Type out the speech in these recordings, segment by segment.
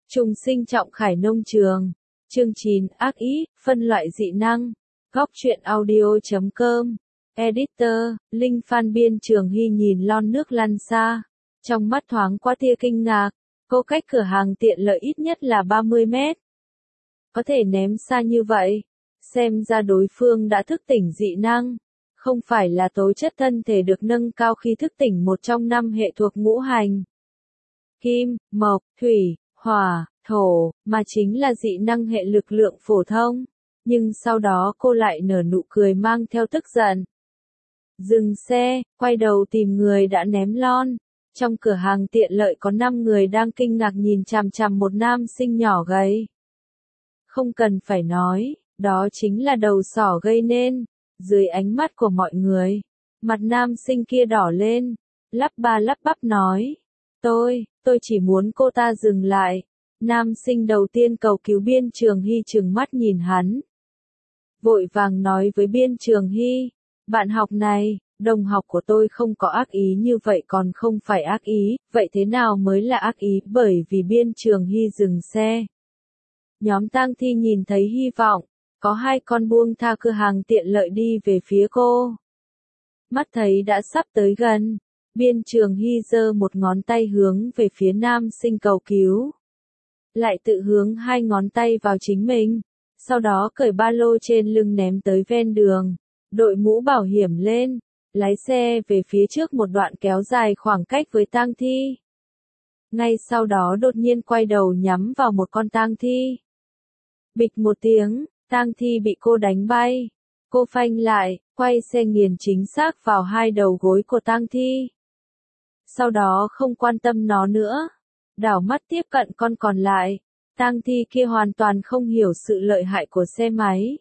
Trùng sinh Trọng Khải nông trường. Chương 9, ác ý, phân loại dị năng. Góc truyện audio.com. Editor, Linh Phan. Biên Trường Hy nhìn lon nước lăn xa. Trong mắt thoáng qua tia kinh ngạc. Cô cách cửa hàng tiện lợi ít nhất là 30 mét. Có thể ném xa như vậy. Xem ra đối phương đã thức tỉnh dị năng. Không phải là tố chất thân thể được nâng cao khi thức tỉnh một trong 5 hệ thuộc ngũ hành. Kim, mộc, thủy, hỏa, thổ, mà chính là dị năng hệ lực lượng phổ thông. Nhưng sau đó cô lại nở nụ cười mang theo tức giận. Dừng xe, quay đầu tìm người đã ném lon. Trong cửa hàng tiện lợi có 5 người đang kinh ngạc nhìn chằm chằm một nam sinh nhỏ gầy. Không cần phải nói, đó chính là đầu sỏ gây nên. Dưới ánh mắt của mọi người, mặt nam sinh kia đỏ lên, lắp ba lắp bắp nói. Tôi chỉ muốn cô ta dừng lại. Nam sinh đầu tiên cầu cứu Biên Trường Hy trừng mắt nhìn hắn. Vội vàng nói với Biên Trường Hy, bạn học này, đồng học của tôi không có ác ý như vậy còn không phải ác ý, vậy thế nào mới là ác ý? Bởi vì Biên Trường Hy dừng xe. Nhóm tang thi nhìn thấy hy vọng, có 2 con buông tha cửa hàng tiện lợi đi về phía cô. Mắt thấy đã sắp tới gần, Biên Trường Hy giơ một ngón tay hướng về phía nam sinh cầu cứu. Lại tự hướng 2 ngón tay vào chính mình, sau đó cởi ba lô trên lưng ném tới ven đường, đội mũ bảo hiểm lên, lái xe về phía trước một đoạn kéo dài khoảng cách với tang thi. Ngay sau đó đột nhiên quay đầu nhắm vào một con tang thi. Bịch một tiếng, tang thi bị cô đánh bay. Cô phanh lại, quay xe nghiền chính xác vào 2 đầu gối của tang thi. Sau đó không quan tâm nó nữa, đảo mắt tiếp cận con còn lại. Tang thi kia hoàn toàn không hiểu sự lợi hại của xe máy.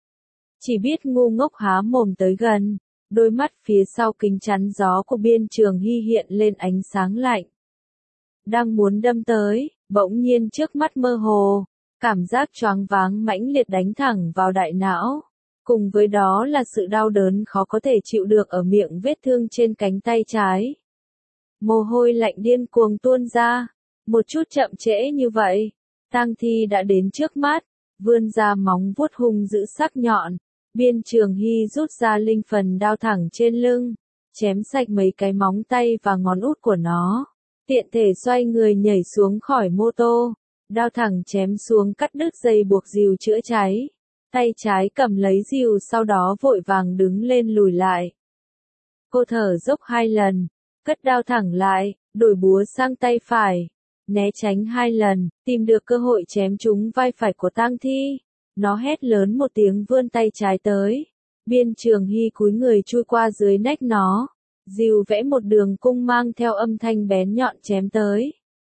Chỉ biết ngu ngốc há mồm tới gần, đôi mắt phía sau kính chắn gió của Biên Trường Hy hiện lên ánh sáng lạnh. Đang muốn đâm tới, bỗng nhiên trước mắt mơ hồ, cảm giác choáng váng mãnh liệt đánh thẳng vào đại não. Cùng với đó là sự đau đớn khó có thể chịu được ở miệng vết thương trên cánh tay trái. Mồ hôi lạnh điên cuồng tuôn ra, một chút chậm trễ như vậy, tang thi đã đến trước mắt, vươn ra móng vuốt hung dữ sắc nhọn. Biên Trường Hy rút ra linh phần đao thẳng trên lưng, chém sạch mấy cái móng tay và ngón út của nó, tiện thể xoay người nhảy xuống khỏi mô tô, đao thẳng chém xuống cắt đứt dây buộc rìu chữa cháy. Tay trái cầm lấy rìu sau đó vội vàng đứng lên lùi lại. Cô thở dốc 2 lần, cất đao thẳng lại, đổi búa sang tay phải, né tránh 2 lần, tìm được cơ hội chém trúng vai phải của tang thi. Nó hét lớn một tiếng vươn tay trái tới. Biên Trường Hy cúi người chui qua dưới nách nó, rìu vẽ một đường cung mang theo âm thanh bén nhọn chém tới.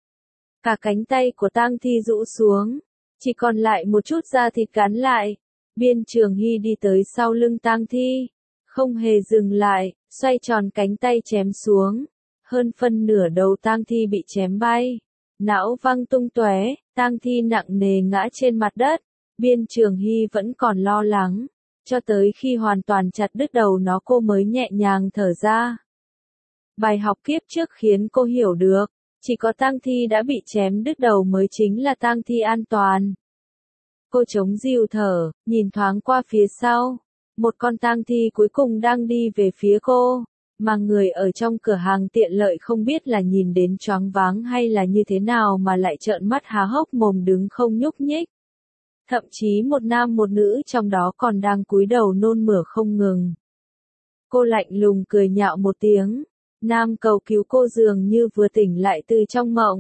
Cả cánh tay của tang thi rũ xuống, chỉ còn lại một chút da thịt gắn lại. Biên Trường Hy đi tới sau lưng tang thi, không hề dừng lại, xoay tròn cánh tay chém xuống. Hơn phân nửa đầu tang thi bị chém bay, não văng tung tóe, tang thi nặng nề ngã trên mặt đất. Biên Trường Hy vẫn còn lo lắng, cho tới khi hoàn toàn chặt đứt đầu nó cô mới nhẹ nhàng thở ra. Bài học kiếp trước khiến cô hiểu được, chỉ có tang thi đã bị chém đứt đầu mới chính là tang thi an toàn. Cô chống rìu thở, nhìn thoáng qua phía sau, một con tang thi cuối cùng đang đi về phía cô, mà người ở trong cửa hàng tiện lợi không biết là nhìn đến choáng váng hay là như thế nào mà lại trợn mắt há hốc mồm đứng không nhúc nhích. Thậm chí một nam một nữ trong đó còn đang cúi đầu nôn mửa không ngừng. Cô lạnh lùng cười nhạo một tiếng, nam cầu cứu cô dường như vừa tỉnh lại từ trong mộng.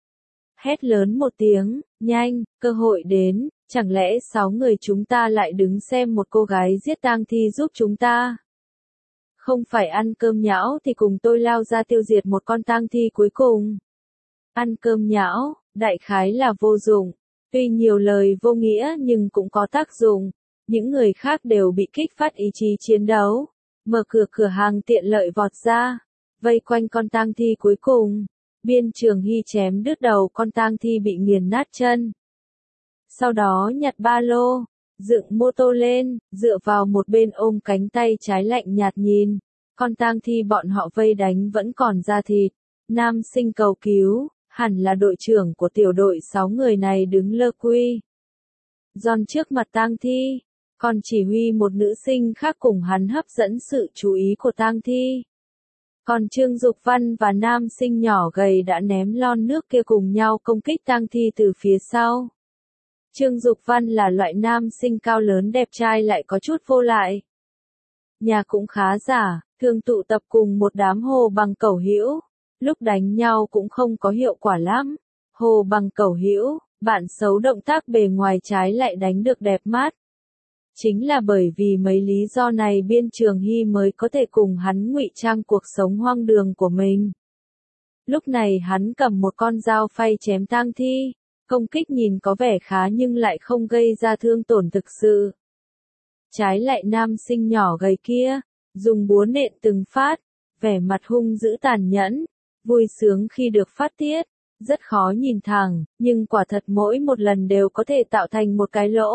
Hét lớn một tiếng, nhanh, cơ hội đến, chẳng lẽ 6 người chúng ta lại đứng xem một cô gái giết tang thi giúp chúng ta? Không phải ăn cơm nhão thì cùng tôi lao ra tiêu diệt một con tang thi cuối cùng. Ăn cơm nhão, đại khái là vô dụng. Tuy nhiều lời vô nghĩa nhưng cũng có tác dụng. Những người khác đều bị kích phát ý chí chiến đấu. Mở cửa hàng tiện lợi vọt ra, vây quanh con tang thi cuối cùng. Biên Trường Hy chém đứt đầu con tang thi bị nghiền nát chân. Sau đó nhặt ba lô, dựng mô tô lên, dựa vào một bên ôm cánh tay trái lạnh nhạt nhìn. Con tang thi bọn họ vây đánh vẫn còn da thịt. Nam sinh cầu cứu, hẳn là đội trưởng của tiểu đội 6 người này đứng lơ quy. Giòn trước mặt tang thi, còn chỉ huy một nữ sinh khác cùng hắn hấp dẫn sự chú ý của tang thi. Còn Trương Dục Văn và nam sinh nhỏ gầy đã ném lon nước kia cùng nhau công kích tang thi từ phía sau. Trương Dục Văn là loại nam sinh cao lớn đẹp trai lại có chút vô lại. Nhà cũng khá giả, thường tụ tập cùng một đám hồ bằng cẩu hữu, lúc đánh nhau cũng không có hiệu quả lắm. Hồ bằng cẩu hữu, bạn xấu động tác bề ngoài trái lại đánh được đẹp mắt. Chính là bởi vì mấy lý do này Biên Trường Hy mới có thể cùng hắn ngụy trang cuộc sống hoang đường của mình. Lúc này hắn cầm một con dao phay chém tang thi, công kích nhìn có vẻ khá nhưng lại không gây ra thương tổn thực sự. Trái lại nam sinh nhỏ gầy kia, dùng búa nện từng phát, vẻ mặt hung dữ tàn nhẫn, vui sướng khi được phát tiết, rất khó nhìn thẳng, nhưng quả thật mỗi một lần đều có thể tạo thành một cái lỗ.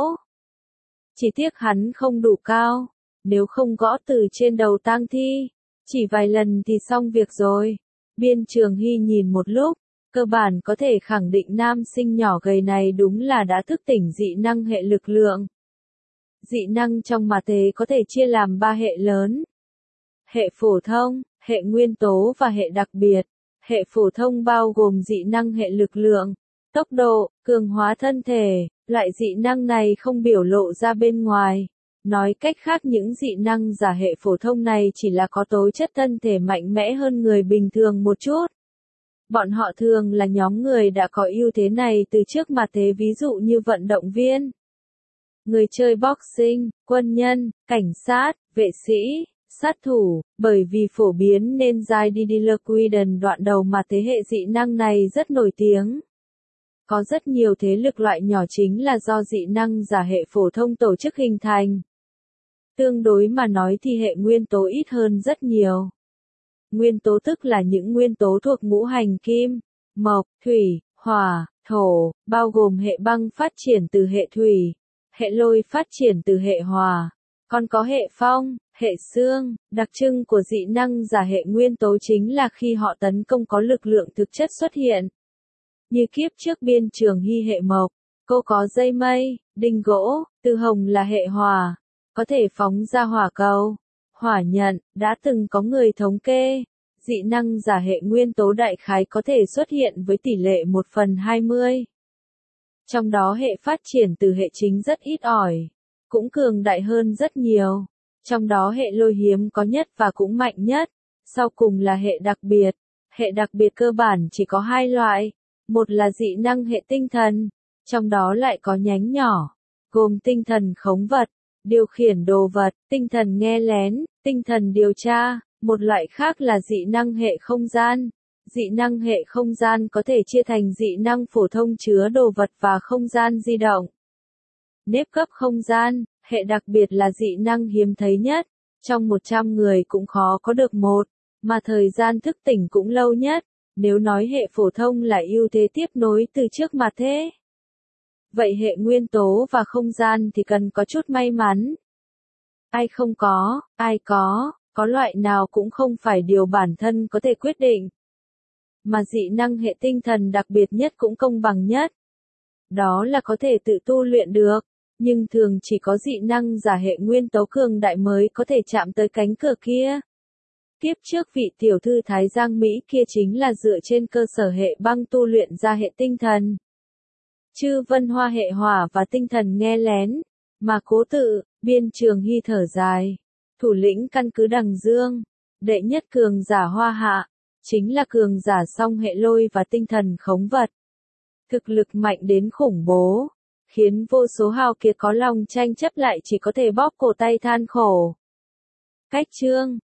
Chỉ tiếc hắn không đủ cao, nếu không gõ từ trên đầu tang thi, chỉ vài lần thì xong việc rồi. Biên Trường Hy nhìn một lúc, cơ bản có thể khẳng định nam sinh nhỏ gầy này đúng là đã thức tỉnh dị năng hệ lực lượng. Dị năng trong mà thế có thể chia làm 3 hệ lớn. Hệ phổ thông, hệ nguyên tố và hệ đặc biệt. Hệ phổ thông bao gồm dị năng hệ lực lượng, tốc độ, cường hóa thân thể. Loại dị năng này không biểu lộ ra bên ngoài. Nói cách khác những dị năng giả hệ phổ thông này chỉ là có tố chất thân thể mạnh mẽ hơn người bình thường một chút. Bọn họ thường là nhóm người đã có ưu thế này từ trước mà thế, ví dụ như vận động viên, người chơi boxing, quân nhân, cảnh sát, vệ sĩ, sát thủ, bởi vì phổ biến nên giai Diddler-Quiden đoạn đầu mà thế hệ dị năng này rất nổi tiếng. Có rất nhiều thế lực loại nhỏ chính là do dị năng giả hệ phổ thông tổ chức hình thành. Tương đối mà nói thì hệ nguyên tố ít hơn rất nhiều. Nguyên tố tức là những nguyên tố thuộc ngũ hành kim, mộc, thủy, hỏa, thổ, bao gồm hệ băng phát triển từ hệ thủy, hệ lôi phát triển từ hệ hỏa, còn có hệ phong, hệ xương. Đặc trưng của dị năng giả hệ nguyên tố chính là khi họ tấn công có lực lượng thực chất xuất hiện. Như kiếp trước Biên Trường Hy hệ mộc, cô có dây mây, đinh gỗ, Từ Hồng là hệ hỏa, có thể phóng ra hỏa cầu, hỏa nhận. Đã từng có người thống kê, dị năng giả hệ nguyên tố đại khái có thể xuất hiện với tỷ lệ 1/20. Trong đó hệ phát triển từ hệ chính rất ít ỏi, cũng cường đại hơn rất nhiều. Trong đó hệ lôi hiếm có nhất và cũng mạnh nhất, sau cùng là hệ đặc biệt. Hệ đặc biệt cơ bản chỉ có 2 loại, một là dị năng hệ tinh thần, trong đó lại có nhánh nhỏ, gồm tinh thần khống vật, điều khiển đồ vật, tinh thần nghe lén, tinh thần điều tra. Một loại khác là dị năng hệ không gian. Dị năng hệ không gian có thể chia thành dị năng phổ thông chứa đồ vật và không gian di động. Nếp cấp không gian, hệ đặc biệt là dị năng hiếm thấy nhất, trong 100 người cũng khó có được một, mà thời gian thức tỉnh cũng lâu nhất. Nếu nói hệ phổ thông là ưu thế tiếp nối từ trước mà thế, vậy hệ nguyên tố và không gian thì cần có chút may mắn. Ai không có, ai có loại nào cũng không phải điều bản thân có thể quyết định. Mà dị năng hệ tinh thần đặc biệt nhất cũng công bằng nhất. Đó là có thể tự tu luyện được, nhưng thường chỉ có dị năng giả hệ nguyên tố cường đại mới có thể chạm tới cánh cửa kia. Kiếp trước vị tiểu thư Thái Giang Mỹ kia chính là dựa trên cơ sở hệ băng tu luyện ra hệ tinh thần. Chư Vân Hoa hệ hỏa và tinh thần nghe lén, mà cố tự. Biên Trường Hy thở dài. Thủ lĩnh căn cứ Đằng Dương, đệ nhất cường giả Hoa Hạ, chính là cường giả song hệ lôi và tinh thần khống vật. Thực lực mạnh đến khủng bố, khiến vô số hào kiệt có lòng tranh chấp lại chỉ có thể bóp cổ tay than khổ. Cách chương